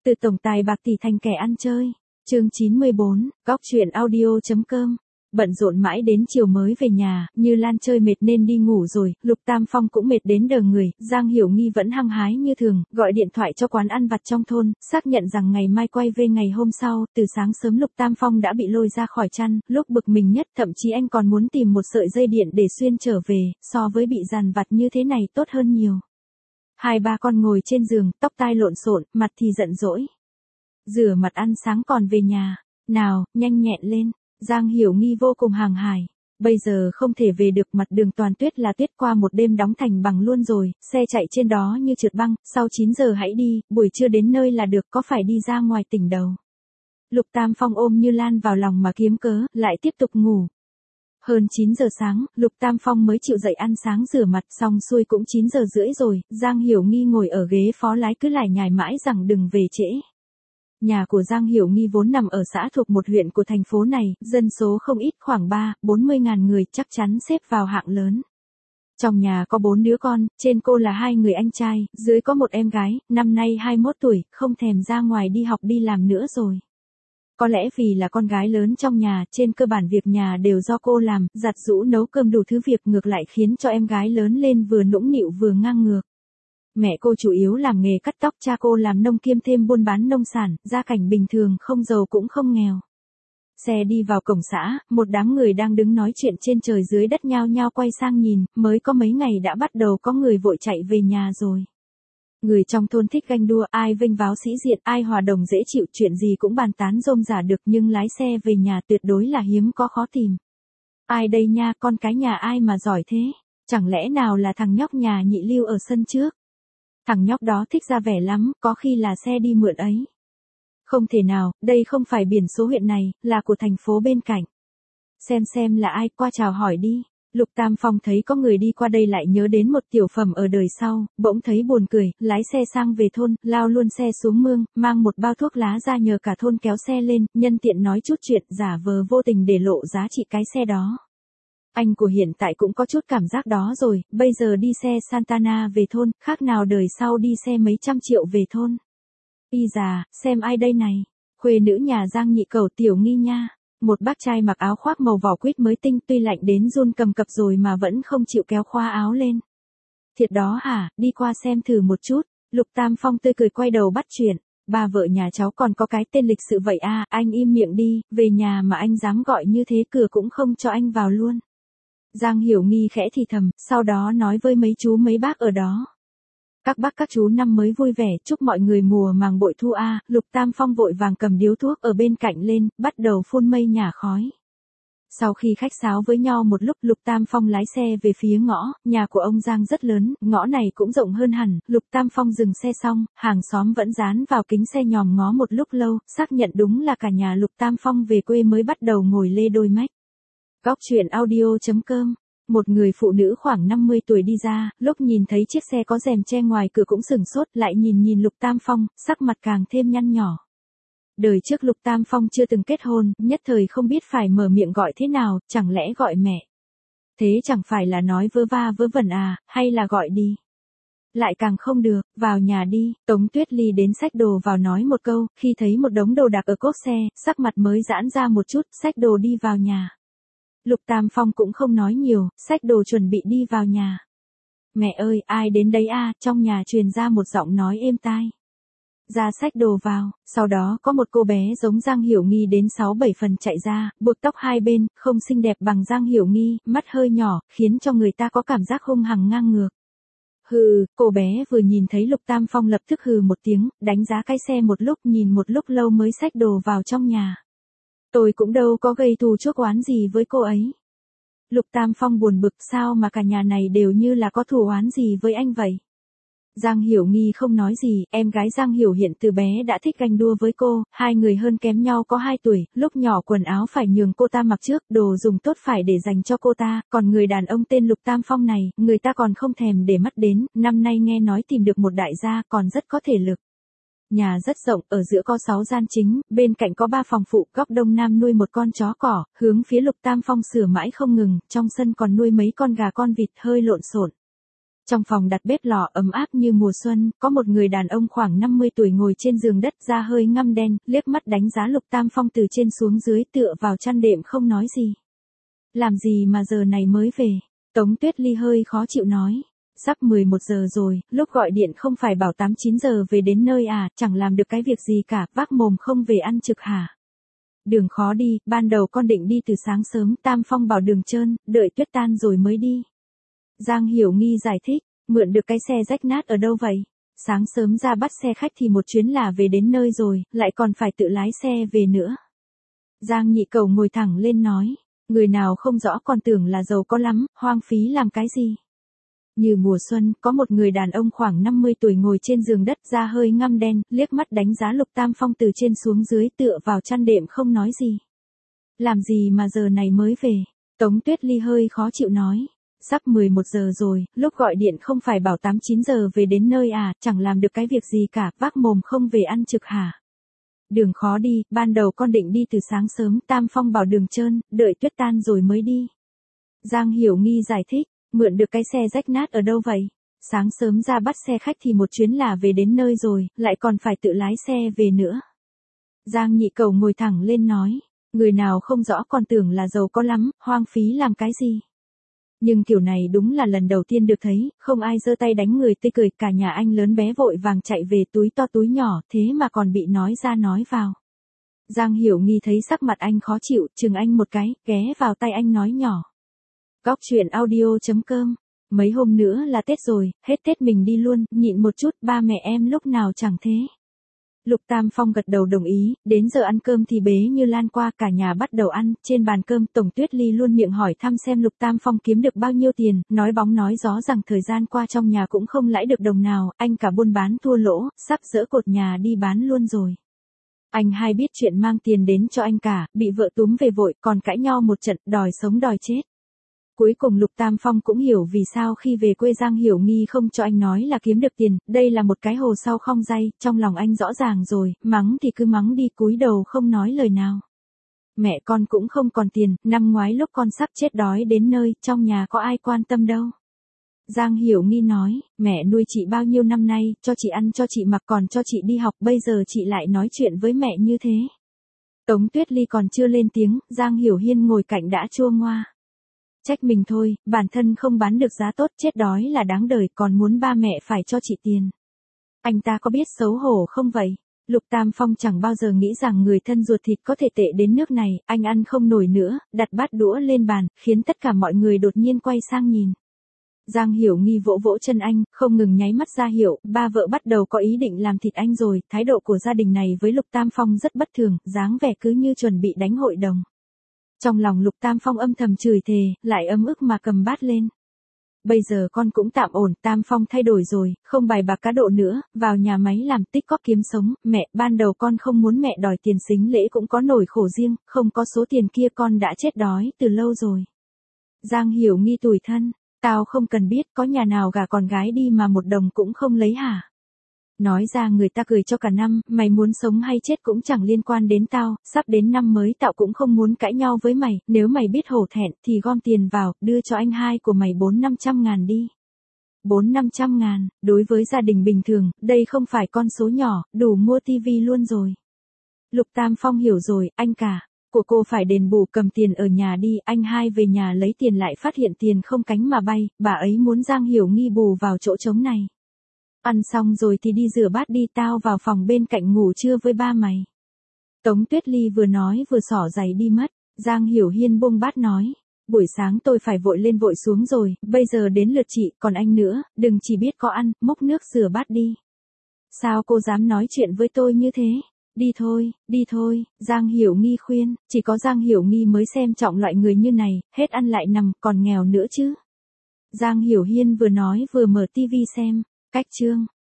Từ tổng tài bạc tỷ thành kẻ ăn chơi. Chương 94, góc truyện audio.com. Bận rộn mãi đến chiều mới về nhà, Như Lan chơi mệt nên đi ngủ rồi, Lục Tam Phong cũng mệt đến đờ người, Giang Hiểu Nghi vẫn hăng hái như thường, gọi điện thoại cho quán ăn vặt trong thôn, xác nhận rằng ngày mai quay về ngày hôm sau, từ sáng sớm Lục Tam Phong đã bị lôi ra khỏi chăn, lúc bực mình nhất, thậm chí anh còn muốn tìm một sợi dây điện để xuyên trở về, so với bị dằn vặt như thế này tốt hơn nhiều. Hai ba con ngồi trên giường, tóc tai lộn xộn, mặt thì giận dỗi. Rửa mặt ăn sáng còn về nhà, nào, nhanh nhẹn lên. Giang Hiểu Nghi vô cùng hàng hải. Bây giờ không thể về được, mặt đường toàn tuyết là tuyết, qua một đêm đóng thành bằng luôn rồi, xe chạy trên đó như trượt băng, sau 9 giờ hãy đi, buổi trưa đến nơi là được, có phải đi ra ngoài tỉnh đâu. Lục Tam Phong ôm Như Lan vào lòng mà kiếm cớ, lại tiếp tục ngủ. Hơn 9 giờ sáng, Lục Tam Phong mới chịu dậy ăn sáng rửa mặt, xong xuôi cũng 9 giờ rưỡi rồi, Giang Hiểu Nghi ngồi ở ghế phó lái cứ lải nhải mãi rằng đừng về trễ. Nhà của Giang Hiểu Nghi vốn nằm ở xã thuộc một huyện của thành phố này, dân số không ít, khoảng 40 ngàn người, chắc chắn xếp vào hạng lớn. Trong nhà có 4 đứa con, trên cô là 2 người anh trai, dưới có một em gái, năm nay 21 tuổi, không thèm ra ngoài đi học đi làm nữa rồi. Có lẽ vì là con gái lớn trong nhà, trên cơ bản việc nhà đều do cô làm, giặt giũ nấu cơm đủ thứ việc, ngược lại khiến cho em gái lớn lên vừa nũng nịu vừa ngang ngược. Mẹ cô chủ yếu làm nghề cắt tóc, cha cô làm nông kiêm thêm buôn bán nông sản, gia cảnh bình thường, không giàu cũng không nghèo. Xe đi vào cổng xã, một đám người đang đứng nói chuyện trên trời dưới đất nhao nhao quay sang nhìn, mới có mấy ngày đã bắt đầu có người vội chạy về nhà rồi. Người trong thôn thích ganh đua, ai vênh váo sĩ diện, ai hòa đồng dễ chịu, chuyện gì cũng bàn tán rôm rả được, nhưng lái xe về nhà tuyệt đối là hiếm có, khó tìm. Ai đây nha, con cái nhà ai mà giỏi thế? Chẳng lẽ nào là thằng nhóc nhà nhị Lưu ở sân trước? Thằng nhóc đó thích ra vẻ lắm, có khi là xe đi mượn ấy. Không thể nào, đây không phải biển số huyện này, là của thành phố bên cạnh. Xem là ai, qua chào hỏi đi. Lục Tam Phong thấy có người đi qua đây lại nhớ đến một tiểu phẩm ở đời sau, bỗng thấy buồn cười, lái xe sang về thôn, lao luôn xe xuống mương, mang một bao thuốc lá ra nhờ cả thôn kéo xe lên, nhân tiện nói chút chuyện, giả vờ vô tình để lộ giá trị cái xe đó. Anh của hiện tại cũng có chút cảm giác đó rồi, bây giờ đi xe Santana về thôn, khác nào đời sau đi xe mấy trăm triệu về thôn. Y già, xem ai đây này? Khuê nữ nhà Giang nhị cầu Tiểu Nghi nha. Một bác trai mặc áo khoác màu vỏ quýt mới tinh, tuy lạnh đến run cầm cập rồi mà vẫn không chịu kéo khoa áo lên. Thiệt đó hả, đi qua xem thử một chút. Lục Tam Phong tươi cười quay đầu bắt chuyện. Bà vợ nhà cháu còn có cái tên lịch sự vậy à, anh im miệng đi, về nhà mà anh dám gọi như thế cửa cũng không cho anh vào luôn. Giang Hiểu Nghi khẽ thì thầm, sau đó nói với mấy chú mấy bác ở đó. Các bác các chú năm mới vui vẻ, chúc mọi người mùa màng bội thu a. Lục Tam Phong vội vàng cầm điếu thuốc ở bên cạnh lên, bắt đầu phun mây nhả khói. Sau khi khách sáo với nhau một lúc, Lục Tam Phong lái xe về phía ngõ, nhà của ông Giang rất lớn, ngõ này cũng rộng hơn hẳn. Lục Tam Phong dừng xe xong, hàng xóm vẫn dán vào kính xe nhòm ngó một lúc lâu, xác nhận đúng là cả nhà Lục Tam Phong về quê mới bắt đầu ngồi lê đôi mách. Góc truyện audio.com. Một người phụ nữ khoảng 50 tuổi đi ra, lúc nhìn thấy chiếc xe có rèm che ngoài cửa cũng sửng sốt, lại nhìn Lục Tam Phong, sắc mặt càng thêm nhăn nhỏ. Đời trước Lục Tam Phong chưa từng kết hôn, nhất thời không biết phải mở miệng gọi thế nào, chẳng lẽ gọi mẹ. Thế chẳng phải là nói vớ va vớ vẩn à, hay là gọi đi. Lại càng không được, vào nhà đi. Tống Tuyết Ly đến xách đồ vào nói một câu, khi thấy một đống đồ đạc ở cốp xe, sắc mặt mới giãn ra một chút, xách đồ đi vào nhà. Lục Tam Phong cũng không nói nhiều, xách đồ chuẩn bị đi vào nhà. Mẹ ơi, ai đến đấy a? Trong nhà truyền ra một giọng nói êm tai. Ra xách đồ vào, sau đó có một cô bé giống Giang Hiểu Nghi đến 6-7 phần chạy ra, buộc tóc hai bên, không xinh đẹp bằng Giang Hiểu Nghi, mắt hơi nhỏ, khiến cho người ta có cảm giác hung hăng ngang ngược. Hừ, cô bé vừa nhìn thấy Lục Tam Phong lập tức hừ một tiếng, đánh giá cái xe một lúc, nhìn một lúc lâu mới xách đồ vào trong nhà. Tôi cũng đâu có gây thù chuốc oán gì với cô ấy. Lục Tam Phong buồn bực, sao mà cả nhà này đều như là có thù oán gì với anh vậy. Giang Hiểu Nghi không nói gì, em gái Giang Hiểu Hiện từ bé đã thích ganh đua với cô, hai người hơn kém nhau có 2 tuổi, lúc nhỏ quần áo phải nhường cô ta mặc trước, đồ dùng tốt phải để dành cho cô ta, còn người đàn ông tên Lục Tam Phong này, người ta còn không thèm để mắt đến, năm nay nghe nói tìm được một đại gia, còn rất có thể lực. Nhà rất rộng, ở giữa có 6 gian chính, bên cạnh có 3 phòng phụ, góc đông nam nuôi một con chó cỏ, hướng phía Lục Tam Phong sửa mãi không ngừng, trong sân còn nuôi mấy con gà con vịt hơi lộn xộn. Trong phòng đặt bếp lò ấm áp như mùa xuân, có một người đàn ông khoảng 50 tuổi ngồi trên giường đất da hơi ngăm đen, liếc mắt đánh giá Lục Tam Phong từ trên xuống dưới tựa vào chăn đệm không nói gì. Làm gì mà giờ này mới về? Tống Tuyết Ly hơi khó chịu nói. Sắp 11 giờ rồi, lúc gọi điện không phải bảo 8-9 giờ về đến nơi à, chẳng làm được cái việc gì cả, vác mồm không về ăn trực hả? Đường khó đi, ban đầu con định đi từ sáng sớm, Tam Phong bảo đường trơn, đợi tuyết tan rồi mới đi. Giang Hiểu Nghi giải thích, mượn được cái xe rách nát ở đâu vậy? Sáng sớm ra bắt xe khách thì một chuyến là về đến nơi rồi, lại còn phải tự lái xe về nữa. Giang Nhị Cầu ngồi thẳng lên nói, người nào không rõ còn tưởng là giàu có lắm, hoang phí làm cái gì? Như mùa xuân, có một người đàn ông khoảng 50 tuổi ngồi trên giường đất da hơi ngăm đen, liếc mắt đánh giá Lục Tam Phong từ trên xuống dưới tựa vào chăn đệm không nói gì. Làm gì mà giờ này mới về? Tống Tuyết Ly hơi khó chịu nói. Sắp 11 giờ rồi, lúc gọi điện không phải bảo 8-9 giờ về đến nơi à, chẳng làm được cái việc gì cả, vác mồm không về ăn trực hả? Đường khó đi, ban đầu con định đi từ sáng sớm, Tam Phong bảo đường trơn, đợi tuyết tan rồi mới đi. Giang Hiểu Nghi giải thích, mượn được cái xe rách nát ở đâu vậy? Sáng sớm ra bắt xe khách thì một chuyến là về đến nơi rồi, lại còn phải tự lái xe về nữa. Giang Nhị Cầu ngồi thẳng lên nói, người nào không rõ còn tưởng là giàu có lắm, hoang phí làm cái gì? Nhưng kiểu này đúng là lần đầu tiên được thấy, không ai giơ tay đánh người tươi cười, cả nhà anh lớn bé vội vàng chạy về túi to túi nhỏ, thế mà còn bị nói ra nói vào. Giang Hiểu Nghi thấy sắc mặt anh khó chịu, chừng anh một cái, ghé vào tay anh nói nhỏ. Góc chuyện audio.com, mấy hôm nữa là Tết rồi, hết Tết mình đi luôn, nhịn một chút, ba mẹ em lúc nào chẳng thế. Lục Tam Phong gật đầu đồng ý, đến giờ ăn cơm thì bế Như Lan qua, cả nhà bắt đầu ăn, trên bàn cơm Tổng Tuyết Ly luôn miệng hỏi thăm xem Lục Tam Phong kiếm được bao nhiêu tiền, nói bóng nói gió rằng thời gian qua trong nhà cũng không lãi được đồng nào, anh cả buôn bán thua lỗ, sắp dỡ cột nhà đi bán luôn rồi. Anh hai biết chuyện mang tiền đến cho anh cả, bị vợ túm về vội, còn cãi nhau một trận, đòi sống đòi chết. Cuối cùng Lục Tam Phong cũng hiểu vì sao khi về quê Giang Hiểu Nghi không cho anh nói là kiếm được tiền, đây là một cái hồ sau không day, trong lòng anh rõ ràng rồi, mắng thì cứ mắng đi, cúi đầu không nói lời nào. Mẹ con cũng không còn tiền, năm ngoái lúc con sắp chết đói đến nơi, trong nhà có ai quan tâm đâu. Giang Hiểu Nghi nói, mẹ nuôi chị bao nhiêu năm nay, cho chị ăn cho chị mặc còn cho chị đi học, bây giờ chị lại nói chuyện với mẹ như thế. Tống Tuyết Ly còn chưa lên tiếng, Giang Hiểu Hiên ngồi cạnh đã chua ngoa. Trách mình thôi, bản thân không bán được giá tốt, chết đói là đáng đời, còn muốn ba mẹ phải cho chị tiền. Anh ta có biết xấu hổ không vậy? Lục Tam Phong chẳng bao giờ nghĩ rằng người thân ruột thịt có thể tệ đến nước này, anh ăn không nổi nữa, đặt bát đũa lên bàn, khiến tất cả mọi người đột nhiên quay sang nhìn. Giang Hiểu Nghi vỗ vỗ chân anh, không ngừng nháy mắt ra hiệu, ba vợ bắt đầu có ý định làm thịt anh rồi, thái độ của gia đình này với Lục Tam Phong rất bất thường, dáng vẻ cứ như chuẩn bị đánh hội đồng. Trong lòng Lục Tam Phong âm thầm chửi thề, lại ấm ức mà cầm bát lên. Bây giờ con cũng tạm ổn, Tam Phong thay đổi rồi, không bài bạc cá độ nữa, vào nhà máy làm tích cóp kiếm sống, mẹ, ban đầu con không muốn mẹ đòi tiền sính lễ cũng có nỗi khổ riêng, không có số tiền kia con đã chết đói từ lâu rồi. Giang Hiểu Nghi tủi thân, tao không cần biết có nhà nào gả con gái đi mà một đồng cũng không lấy hả? Nói ra người ta cười cho cả năm, mày muốn sống hay chết cũng chẳng liên quan đến tao, sắp đến năm mới tao cũng không muốn cãi nhau với mày, nếu mày biết hổ thẹn thì gom tiền vào, đưa cho anh hai của mày 400-500 ngàn đi. 400-500 ngàn, đối với gia đình bình thường, đây không phải con số nhỏ, đủ mua tivi luôn rồi. Lục Tam Phong hiểu rồi, anh cả, của cô phải đền bù, cầm tiền ở nhà đi, anh hai về nhà lấy tiền lại phát hiện tiền không cánh mà bay, bà ấy muốn Giang Hiểu Nghi bù vào chỗ trống này. Ăn xong rồi thì đi rửa bát đi, tao vào phòng bên cạnh ngủ trưa với ba mày. Tống Tuyết Ly vừa nói vừa xỏ giày đi mất, Giang Hiểu Hiên buông bát nói, buổi sáng tôi phải vội lên vội xuống rồi, bây giờ đến lượt chị, còn anh nữa, đừng chỉ biết có ăn, múc nước rửa bát đi. Sao cô dám nói chuyện với tôi như thế? Đi thôi, Giang Hiểu Nghi khuyên, chỉ có Giang Hiểu Nghi mới xem trọng loại người như này, hết ăn lại nằm, còn nghèo nữa chứ. Giang Hiểu Hiên vừa nói vừa mở tivi xem, cách chương.